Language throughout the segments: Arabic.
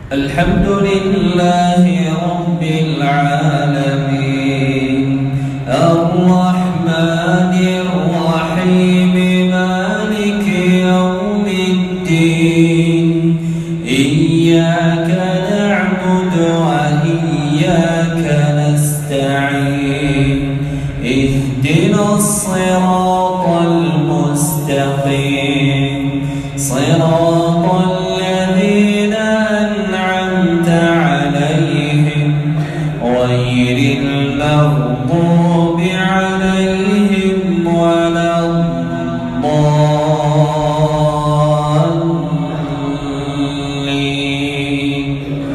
الحمد لله رب العالمين الرحمن الرحيم مالك يوم الدين إياك نعبد وإياك نستعين اهدنا الصراط المستقيم صراط الذين أنعمت عليهم غير المغضوب عليهم ولا الضالين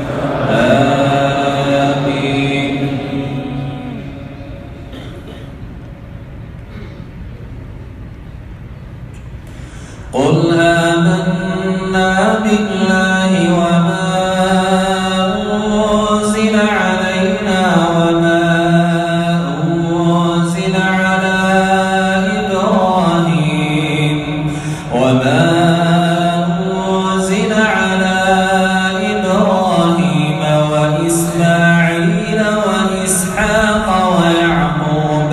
آمين. قل آمنا بالله وما أنزل علينا وما أنزل على إبراهيم وإسماعيل وإسحاق ويعقوب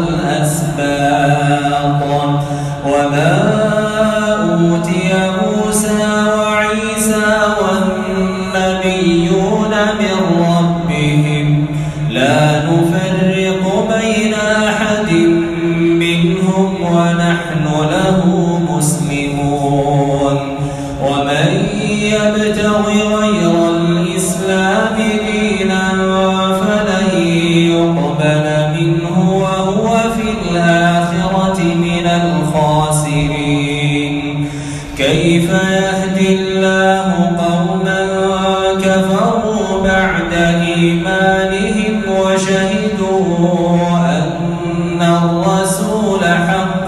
والأسباط وما أوتي موسى وعيسى والنبيون من ربهم لا نفرق بين أحد منهم ونحن له مسلمون. ومن يبتغ غير الإسلام دينا فلن يقبل منه وهو في الآخرة من الخاسرين. كيف يهدي الله قوما كفروا بعد إيمانهم وشهدوا أن الرسول حق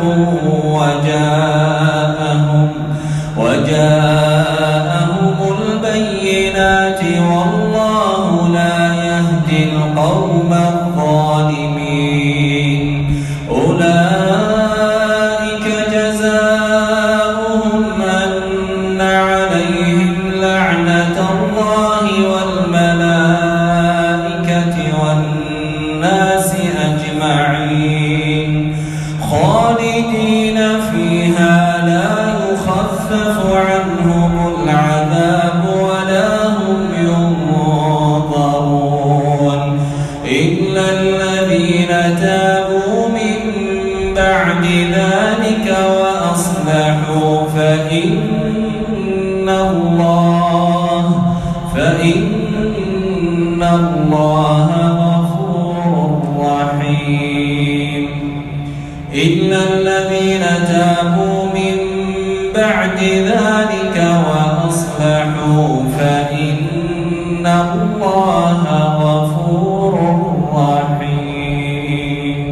وجاءهم البينات والله لا يهدي القوم الظالمين. أولئك جزاؤهم أن عليهم لعنة الله والملائكة والناس أجمعين خالدين فيها لا يخفف عنهم العذاب ولا هم ينظرون إلا الذين تابوا من بعد ذلك وأصلحوا فإن الله غفور رحيم. إلا الذين تابوا من بعد ذلك وأصلحوا فإن الله غفور رحيم.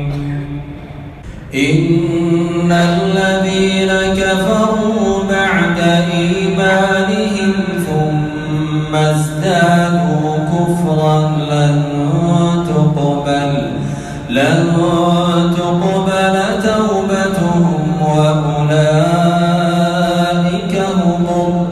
إن الذين كفروا بعد إيمانهم ثم ازدادوا كفرا لن تقبل توبتهم وأولئك هم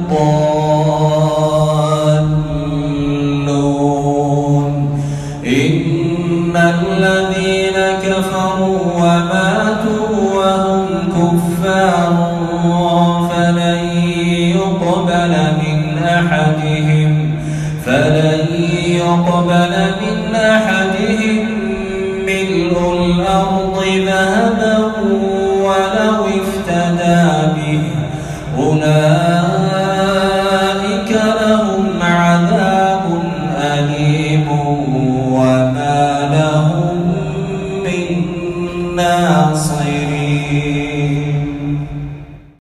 الضالون. إن الذين كفروا وماتوا وهم كفار فلن يقبل من أحدهم ملء الأرض ذهبا